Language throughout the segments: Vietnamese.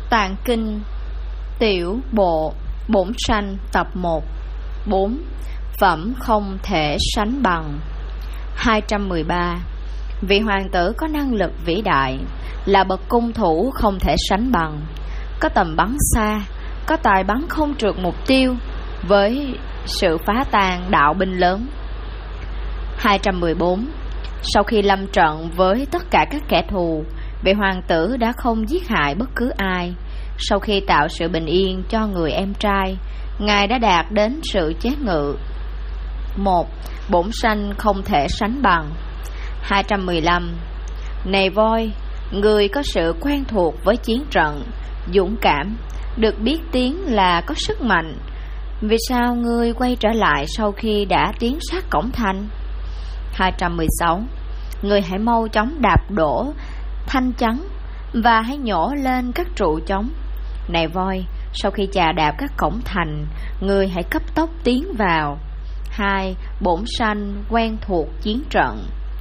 Tạng Kinh Tiểu Bộ Bổn Sanh tập 1. 4. Phẩm không thể sánh bằng. 213. Vị hoàng tử có năng lực vĩ đại, là bậc cung thủ không thể sánh bằng, có tầm bắn xa, có tài bắn không trượt mục tiêu, với sự phá tan đạo binh lớn. 214. Sau khi lâm trận với tất cả các kẻ thù, vị hoàng tử đã không giết hại bất cứ ai. Sau khi tạo sự bình yên cho người em trai, Ngài đã đạt đến sự chế ngự. 1. Bổn sanh không thể sánh bằng. 215. Này voi, người có sự quen thuộc với chiến trận, dũng cảm, được biết tiếng là có sức mạnh, vì sao ngươi quay trở lại sau khi đã tiến sát cổng thành? 216. Ngươi hãy mau chóng đạp đổ thanh chắn và hãy nhổ lên các trụ chống. Này voi, sau khi chà đạp các cổng thành, ngươi hãy cấp tốc tiến vào. 2. Bổn sanh quen thuộc chiến trận.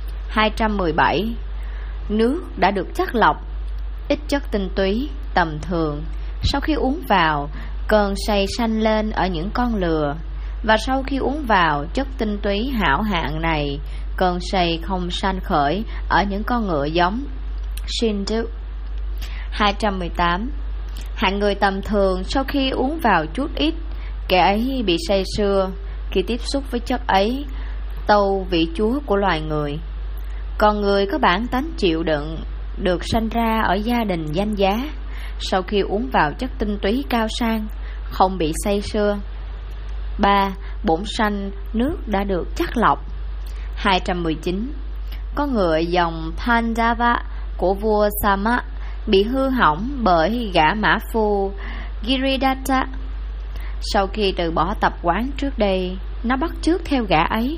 217. Nước đã được chất lọc, ít chất tinh túy tầm thường. Sau khi uống vào, cơn say sanh lên ở những con lừa, và sau khi uống vào chất tinh túy hảo hạng này, cơn say không sanh khởi ở những con ngựa giống Shindu. 218. Hạng người tầm thường sau khi uống vào chút ít, kẻ ấy bị say sưa khi tiếp xúc với chất ấy, tâu vị chúa của loài người. Còn người có bản tánh chịu đựng, được sanh ra ở gia đình danh giá, sau khi uống vào chất tinh túy cao sang, không bị say sưa. 3. Bổn sanh nước đã được chắc lọc. 219. Con ngựa dòng Pandava của vua Sama bị hư hỏng bởi gã mã phu Giridhata. Sau khi từ bỏ tập quán trước đây, nó bắt chước theo gã ấy.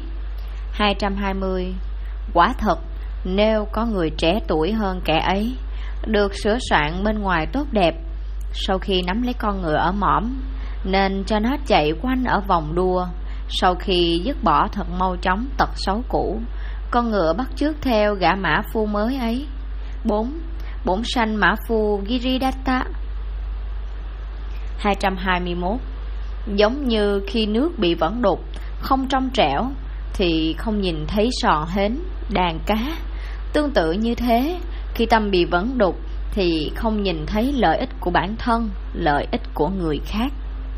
220. Quả thật, nếu có người trẻ tuổi hơn kẻ ấy, được sửa soạn bên ngoài tốt đẹp, sau khi nắm lấy con ngựa ở mõm, nên cho nó chạy quanh ở vòng đua. Sau khi dứt bỏ thật mau chóng tật xấu cũ, con ngựa bắt chước theo gã mã phu mới ấy. 4. Bổn sanh mã phu Giridhata. 221. Giống như khi nước bị vẫn đục, không trong trẻo, thì không nhìn thấy sò hến, đàn cá. Tương tự như thế, khi tâm bị vẫn đục, thì không nhìn thấy lợi ích của bản thân, lợi ích của người khác.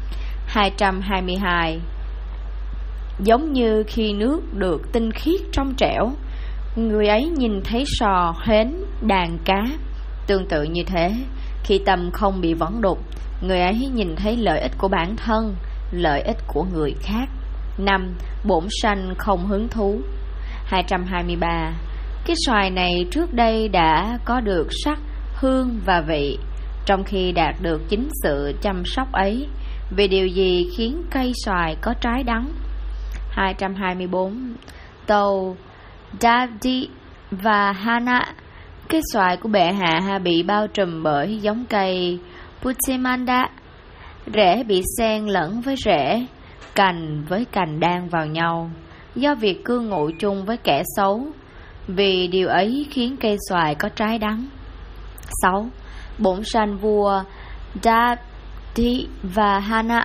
222. Giống như khi nước được tinh khiết trong trẻo, người ấy nhìn thấy sò, hến, đàn cá. Tương tự như thế, khi tâm không bị vẫn đục, người ấy nhìn thấy lợi ích của bản thân, lợi ích của người khác. 5. Bổn sanh không hứng thú. 223. Cái xoài này trước đây đã có được sắc, hương và vị, trong khi đạt được chính sự chăm sóc ấy, vì điều gì khiến cây xoài có trái đắng? 224. Tâu Davdi và Hana, cái xoài của bệ hạ bị bao trùm bởi giống cây Putimanda. Rễ bị xen lẫn với rễ, cành với cành đan vào nhau, do việc cư ngụ chung với kẻ xấu, vì điều ấy khiến cây xoài có trái đắng. 6. Bổn sanh vua Davdi và Hana.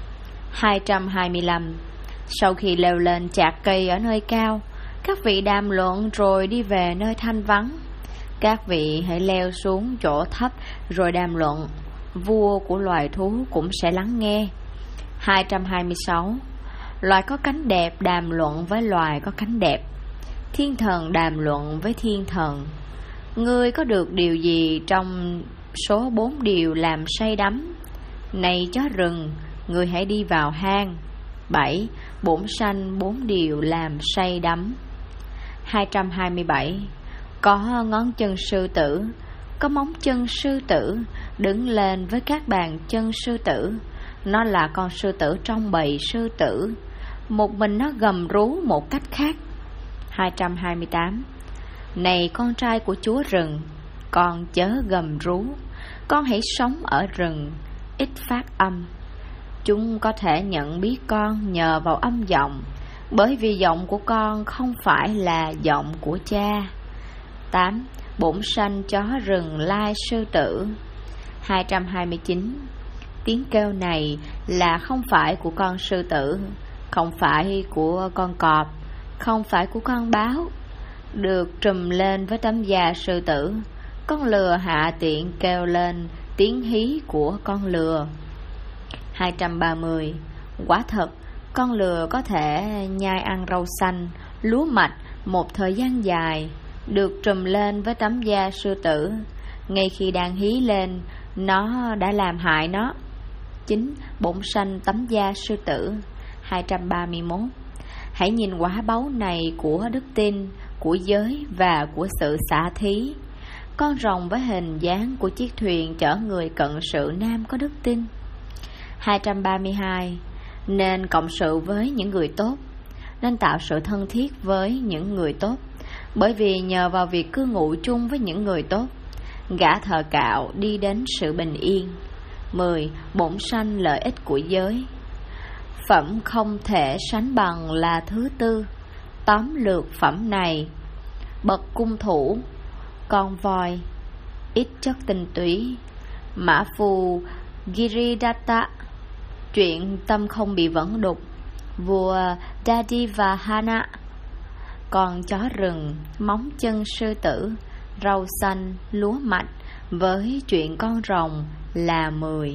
225. Sau khi leo lên chạc cây ở nơi cao, các vị đàm luận rồi đi về nơi thanh vắng. Các vị hãy leo xuống chỗ thấp rồi đàm luận, vua của loài thú cũng sẽ lắng nghe. 226. Loài có cánh đẹp đàm luận với loài có cánh đẹp, thiên thần đàm luận với thiên thần. Ngươi có được điều gì trong số 4 điều làm say đắm? Này chó rừng, ngươi hãy đi vào hang. 7. Bổn sanh 4 điều làm say đắm. 227. Có ngón chân sư tử, có móng chân sư tử, đứng lên với các bàn chân sư tử. Nó là con sư tử trong bầy sư tử, một mình nó gầm rú một cách khác. 228. Này con trai của chúa rừng, con chớ gầm rú, con hãy sống ở rừng, ít phát âm. Chúng có thể nhận biết con nhờ vào âm giọng, bởi vì giọng của con không phải là giọng của cha. 8. Bổn sanh chó rừng lai sư tử. 229. Tiếng kêu này là không phải của con sư tử, không phải của con cọp, không phải của con báo, được trùm lên với tấm da sư tử. Con lừa hạ tiện kêu lên tiếng hí của con lừa. 230. Quả thật, con lừa có thể nhai ăn rau xanh, lúa mạch một thời gian dài, được trùm lên với tấm da sư tử. Ngay khi đang hí lên, nó đã làm hại nó. Chính bổn sanh tấm da sư tử. 231. Hãy nhìn quả báu này của đức tin, của giới và của sự xả thí. Con rồng với hình dáng của chiếc thuyền chở người cận sự nam có đức tin. 232. Nên cộng sự với những người tốt, nên tạo sự thân thiết với những người tốt, bởi vì nhờ vào việc cư ngụ chung với những người tốt, gã thợ cạo đi đến sự bình yên. 10. Bổn sanh lợi ích của giới. Phẩm không thể sánh bằng là thứ tư. Tóm lược phẩm này: bậc cung thủ, con voi, ít chất tinh túy, mã phu Giridatta, chuyện tâm không bị vẫn đục, vua Dadivahana, con chó rừng, móng chân sư tử, rau xanh, lúa mạch, với chuyện con rồng là 10.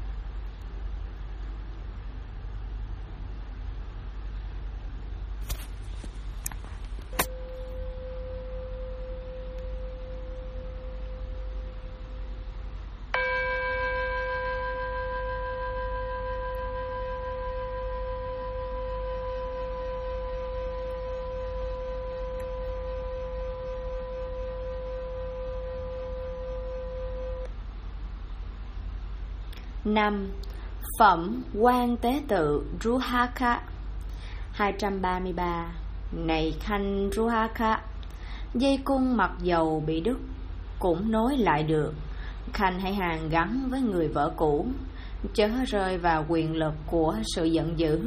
Năm. Phẩm quan tế tự Ruhaka. 233. Này khanh Ruhaka, dây cung mặc dầu bị đứt cũng nối lại được. Khanh hãy hàn gắn với người vợ cũ, chớ rơi vào quyền lực của sự giận dữ.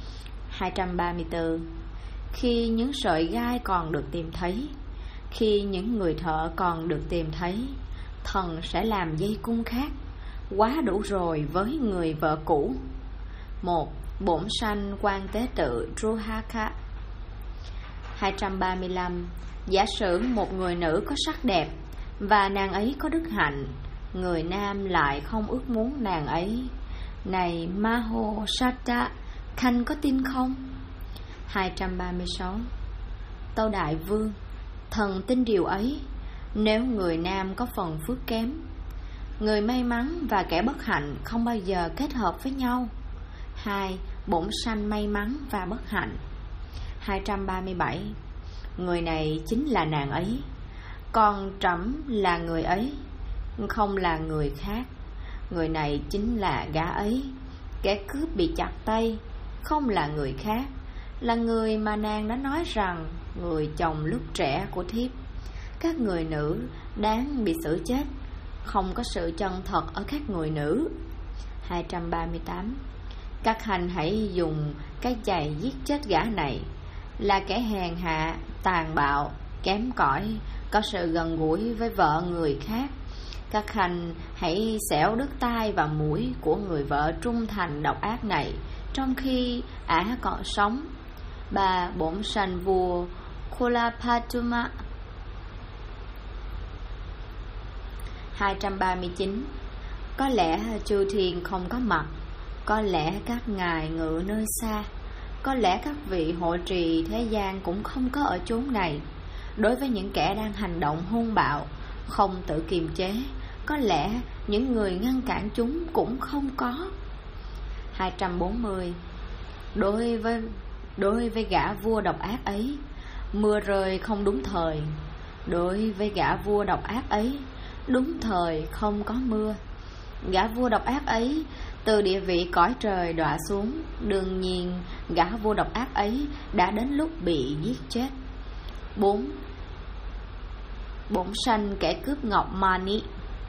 234. Khi những sợi gai còn được tìm thấy, khi những người thợ còn được tìm thấy, thần sẽ làm dây cung khác, quá đủ rồi với người vợ cũ. 1. Bổn sanh quan tế tự Ruhaka. 235. Giả sử một người nữ có sắc đẹp và nàng ấy có đức hạnh, người nam lại không ước muốn nàng ấy. Này Maho Sata, khanh có tin không? 236. Tâu đại vương, thần tin điều ấy. Nếu người nam có phần phước kém, người may mắn và kẻ bất hạnh không bao giờ kết hợp với nhau. 2. Bổn sanh may mắn và bất hạnh. 237. Người này chính là nàng ấy, còn trẫm là người ấy, không là người khác. Người này chính là gã ấy, kẻ cướp bị chặt tay, không là người khác, là người mà nàng đã nói rằng người chồng lúc trẻ của thiếp. Các người nữ đáng bị xử chết, không có sự chân thật ở các người nữ. 238. Các hành hãy dùng cái giày giết chết gã này, là kẻ hèn hạ, tàn bạo, kém cỏi, có sự gần gũi với vợ người khác. Các hành hãy xẻo đứt tai và mũi của người vợ trung thành độc ác này trong khi ả còn sống. 3. Bổn sanh vua Kulapatuma. 239. Có lẽ chư thiên không có mặt, có lẽ các ngài ngự nơi xa, có lẽ các vị hộ trì thế gian cũng không có ở chốn này. Đối với những kẻ đang hành động hung bạo, không tự kiềm chế, có lẽ những người ngăn cản chúng cũng không có. 240. Đối với gã vua độc ác ấy, mưa rơi không đúng thời. Đối với gã vua độc ác ấy, đúng thời không có mưa. Gã vua độc ác ấy từ địa vị cõi trời đọa xuống, đương nhiên gã vua độc ác ấy đã đến lúc bị giết chết. 4. Bổn sanh kẻ cướp ngọc Mani.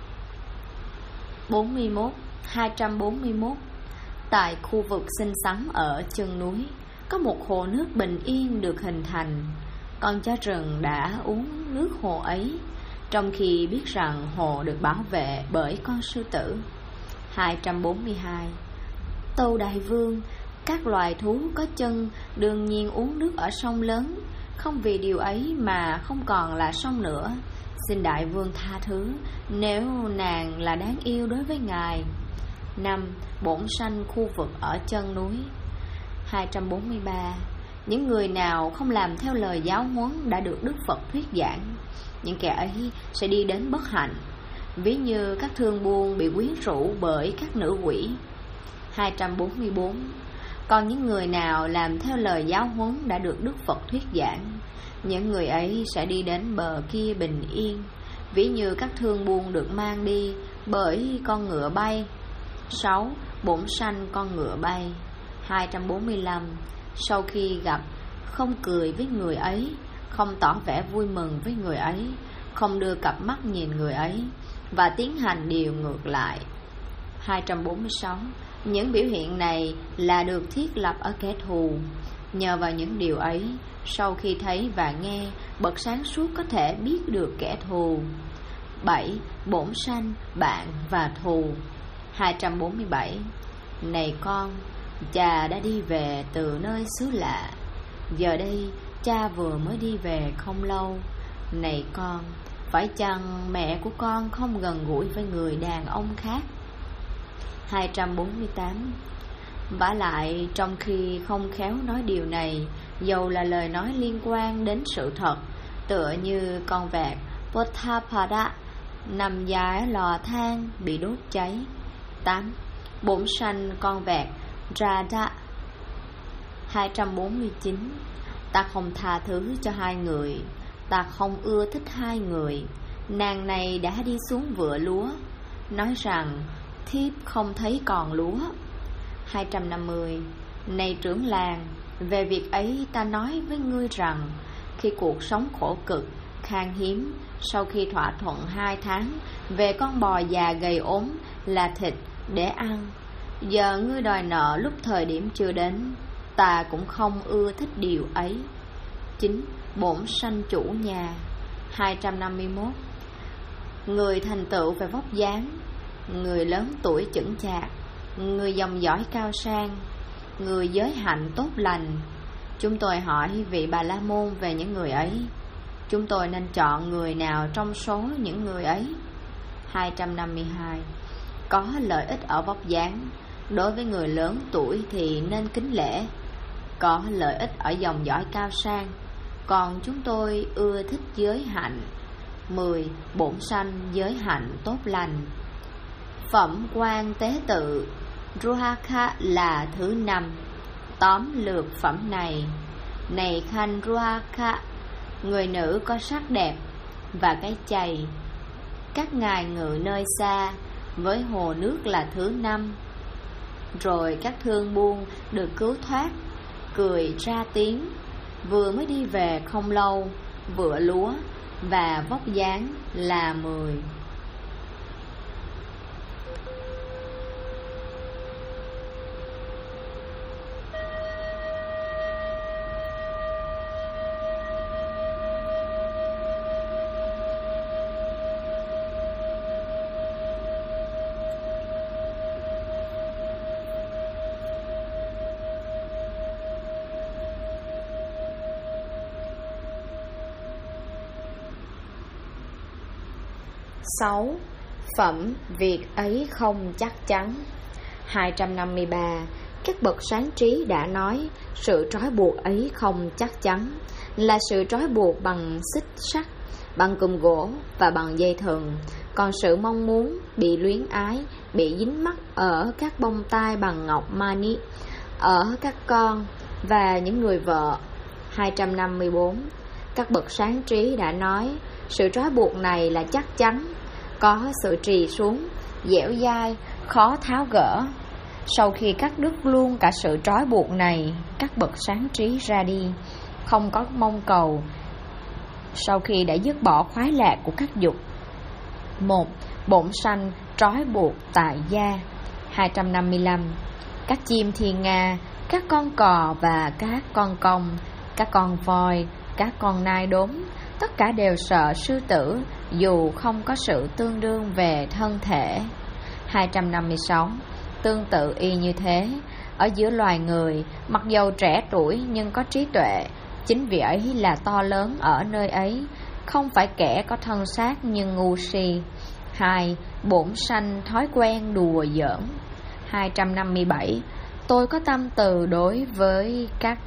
41. 241. Tại khu vực xinh xắn ở chân núi, có một hồ nước bình yên được hình thành. Con chó rừng đã uống nước hồ ấy, trong khi biết rằng hồ được bảo vệ bởi con sư tử. 242. Tâu đại vương, các loài thú có chân đương nhiên uống nước ở sông lớn, không vì điều ấy mà không còn là sông nữa. Xin đại vương tha thứ nếu nàng là đáng yêu đối với ngài. 5. Bổn sanh khu vực ở chân núi. 243. Những người nào không làm theo lời giáo huấn đã được Đức Phật thuyết giảng, những kẻ ấy sẽ đi đến bất hạnh, ví như các thương buôn bị quyến rũ bởi các nữ quỷ. 244. Còn những người nào làm theo lời giáo huấn đã được Đức Phật thuyết giảng, những người ấy sẽ đi đến bờ kia bình yên, ví như các thương buôn được mang đi bởi con ngựa bay. 6. Bổn sanh con ngựa bay. 245. Sau khi gặp, không cười với người ấy, không tỏ vẻ vui mừng với người ấy, không đưa cặp mắt nhìn người ấy, và tiến hành điều ngược lại. 246. Những biểu hiện này là được thiết lập ở kẻ thù. Nhờ vào những điều ấy, sau khi thấy và nghe, bậc sáng suốt có thể biết được kẻ thù. 7. Bổn sanh, bạn và thù. 247. Này con, cha đã đi về từ nơi xứ lạ. Giờ đây cha vừa mới đi về không lâu. Này con, phải chăng mẹ của con không gần gũi với người đàn ông khác? 248. Vả lại, trong khi không khéo nói điều này, dầu là lời nói liên quan đến sự thật, tựa như con vẹt Potthapada nằm dài lò than bị đốt cháy. 8. Bổn sanh con vẹt Radha. 249. Ta không tha thứ cho hai người, ta không ưa thích hai người. Nàng này đã đi xuống vựa lúa, nói rằng thiếp không thấy còn lúa. 250. Này trưởng làng, về việc ấy ta nói với ngươi rằng, khi cuộc sống khổ cực, khan hiếm, sau khi thỏa thuận 2 tháng về con bò già gầy ốm là thịt để ăn, giờ ngươi đòi nợ lúc thời điểm chưa đến, ta cũng không ưa thích điều ấy. 9. Bổn sanh chủ nhà. 251. Người thành tựu về vóc dáng, người lớn tuổi chững chạc, người dòng dõi cao sang, người giới hạnh tốt lành. Chúng tôi hỏi vị Bà La Môn về những người ấy. Chúng tôi nên chọn người nào trong số những người ấy? 252. Có lợi ích ở vóc dáng. Đối với người lớn tuổi thì nên kính lễ. Có lợi ích ở dòng dõi cao sang. Còn chúng tôi ưa thích giới hạnh. 10. Bổn sanh giới hạnh tốt lành. Phẩm quan tế tự Ruhaka là thứ 5. Tóm lược phẩm này. Này Khanh Ruhaka, người nữ có sắc đẹp và cái chày, các ngài ngự nơi xa, với hồ nước là thứ 5. Rồi các thương buôn được cứu thoát, cười ra tiếng, vừa mới đi về không lâu, vựa lúa và vóc dáng là 10. Sáu. Phẩm việc ấy không chắc chắn. 253. Các bậc sáng trí đã nói sự trói buộc ấy không chắc chắn, là sự trói buộc bằng xích sắt, bằng cùm gỗ và bằng dây thừng. Còn sự mong muốn, bị luyến ái, bị dính mắc ở các bông tai bằng ngọc mani, ở các con và những người vợ. 254. Các bậc sáng trí đã nói sự trói buộc này là chắc chắn, có sự trì xuống, dẻo dai, khó tháo gỡ. Sau khi cắt đứt luôn cả sự trói buộc này, các bậc sáng trí ra đi, không có mong cầu. Sau khi đã dứt bỏ khoái lạc của các dục. 1. Bổn sanh trói buộc tại gia. 255. Các chim thiên nga, các con cò và các con công, các con voi, các con nai đốm, Tất cả đều sợ sư tử, dù không có sự tương đương về thân thể. 256. Tương tự y như thế, ở giữa loài người, mặc dầu trẻ tuổi nhưng có trí tuệ, chính vì ấy là to lớn ở nơi ấy, không phải kẻ có thân xác nhưng ngu si. 2. Bổn sanh thói quen đùa giỡn. 257. Tôi có tâm từ đối với các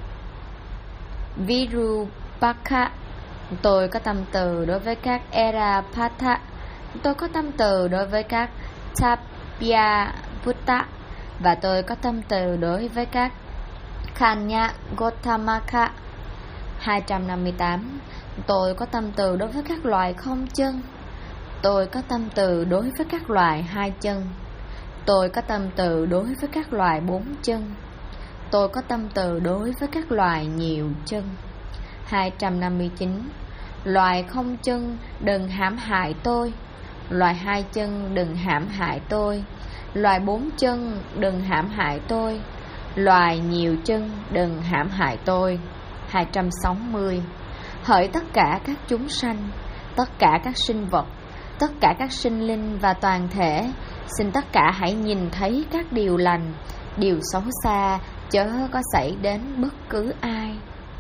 Virupaka. Tôi có tâm từ đối với các Erapatha. Tôi có tâm từ đối với các Tapyaputta. Và tôi có tâm từ đối với các Kanya Gottamaka. 258. Tôi có tâm từ đối với các loài không chân. Tôi có tâm từ đối với các loài hai chân. Tôi có tâm từ đối với các loài bốn chân. Tôi có tâm từ đối với các loài nhiều chân. 259. Loài không chân đừng hãm hại tôi. Loài hai chân đừng hãm hại tôi. Loài bốn chân đừng hãm hại tôi. Loài nhiều chân đừng hãm hại tôi. 260. Hỡi tất cả các chúng sanh, tất cả các sinh vật, tất cả các sinh linh và toàn thể, xin tất cả hãy nhìn thấy các điều lành, điều xấu xa chớ có xảy đến bất cứ ai.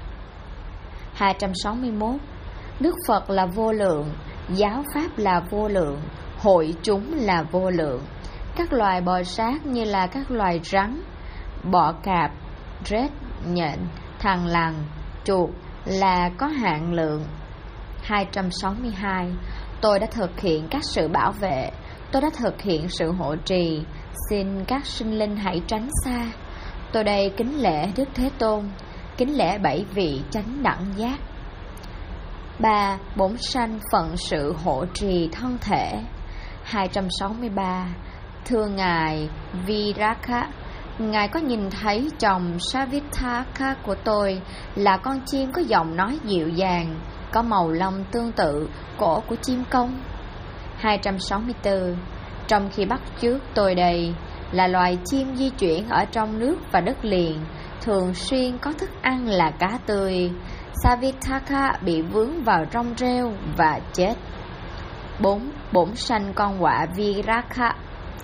261. Đức Phật là vô lượng, giáo pháp là vô lượng, hội chúng là vô lượng. Các loài bò sát như là các loài rắn, bọ cạp, rết, nhện, thằn lằn, chuột là có hạn lượng. 262. Tôi đã thực hiện các sự bảo vệ, tôi đã thực hiện sự hộ trì, xin các sinh linh hãy tránh xa. Tôi đây kính lễ Đức Thế Tôn, kính lễ 7 vị chánh đẳng giác. 3. Bổn sanh phận sự hộ trì thân thể. 263. Thưa Ngài Viraka, Ngài có nhìn thấy chồng Savitaka của tôi là con chim có giọng nói dịu dàng, có màu lông tương tự cổ của chim công. 264. Trong khi bắt chước tôi đây là loài chim di chuyển ở trong nước và đất liền, thường xuyên có thức ăn là cá tươi. Savitaka bị vướng vào trong rêu và chết. 4. Bổn sanh con quạ Viraka.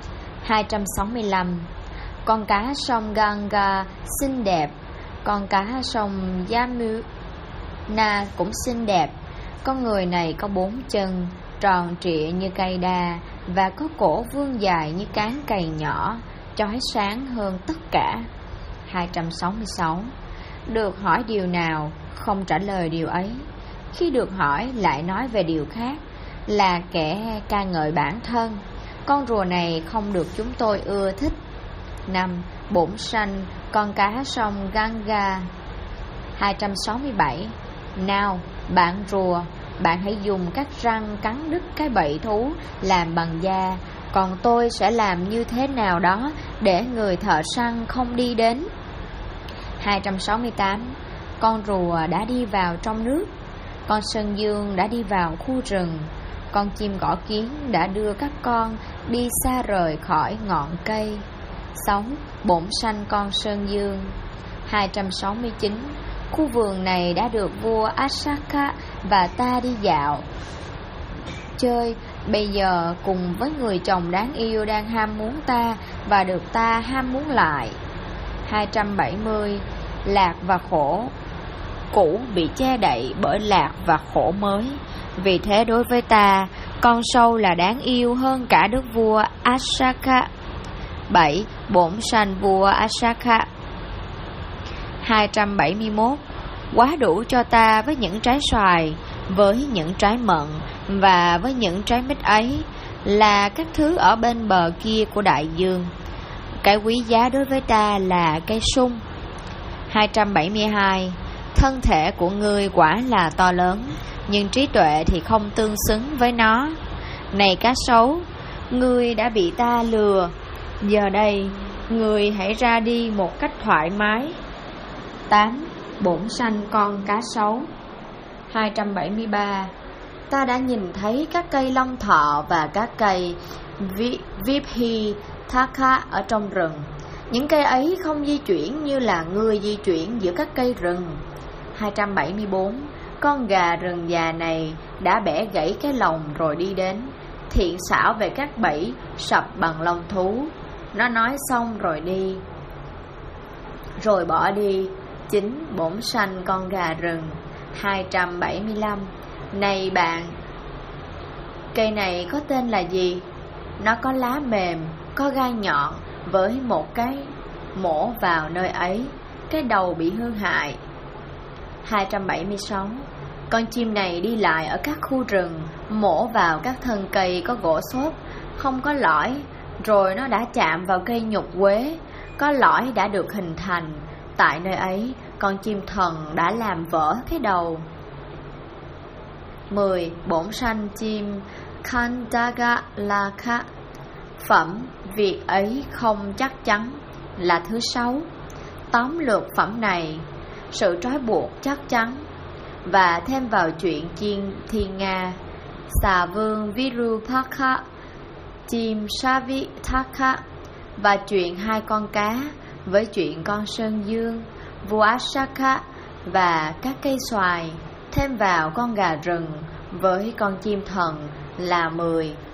265. Con cá sông Ganga xinh đẹp, con cá sông Yamuna cũng xinh đẹp. Con người này có 4 chân, tròn trịa như cây đa và có cổ vươn dài như cán cày nhỏ, chói sáng hơn tất cả. 266. Được hỏi điều nào không trả lời điều ấy, khi được hỏi lại nói về điều khác, là kẻ ca ngợi bản thân. Con rùa này không được chúng tôi ưa thích. 5. Bổn sanh con cá sông Ganga. 267. Nào bạn rùa, bạn hãy dùng các răng cắn đứt cái bẫy thú làm bằng da, còn tôi sẽ làm như thế nào đó để người thợ săn không đi đến. 268. Con rùa đã đi vào trong nước, con sơn dương đã đi vào khu rừng, con chim gõ kiến đã đưa các con đi xa rời khỏi ngọn cây. 6. Bổn sanh con sơn dương. 269. Khu vườn này đã được vua Asaka và ta đi dạo chơi, bây giờ cùng với người chồng đáng yêu đang ham muốn ta và được ta ham muốn lại. 270. Lạc và khổ cũ bị che đậy bởi lạc và khổ mới. Vì thế đối với ta, con sâu là đáng yêu hơn cả đức vua Asaka. 7. Bổn sanh vua Asaka. 271. Quá đủ cho ta với những trái xoài, với những trái mận và với những trái mít ấy là các thứ ở bên bờ kia của đại dương. Cái quý giá đối với ta là cây sung. 272. Thân thể của ngươi quả là to lớn, nhưng trí tuệ thì không tương xứng với nó. Này cá sấu, ngươi đã bị ta lừa, giờ đây ngươi hãy ra đi một cách thoải mái. 8. Bổn sanh con cá sấu. 273. Ta đã nhìn thấy các cây long thọ và các cây Viphi Thaka ở trong rừng. Những cây ấy không di chuyển như là ngươi di chuyển giữa các cây rừng. 274. con gà rừng già này đã bẻ gãy cái lồng rồi đi đến, thiện xảo về các bẫy sập bằng lông thú. Nó nói xong rồi đi, rồi bỏ đi. Chính bổn sanh con gà rừng. 275. Này bạn, cây này có tên là gì? Nó có lá mềm, có gai nhọn, với một cái mổ vào nơi ấy, cái đầu bị hư hại. 276. Con chim này đi lại ở các khu rừng, mổ vào các thân cây có gỗ xốp, không có lõi, rồi nó đã chạm vào cây nhục quế, có lõi đã được hình thành. Tại nơi ấy, con chim thần đã làm vỡ cái đầu. 10. Bổn sanh chim Khandagalakha. Phẩm việc ấy không chắc chắn là thứ 6. Tóm lược phẩm này, sự trói buộc chắc chắn, và thêm vào chuyện chiên thiên nga, xà vương Virupakha, chim Savithaka, và chuyện 2 con cá, với chuyện con sơn dương Vuasaka và các cây xoài, thêm vào con gà rừng với con chim thần là 10.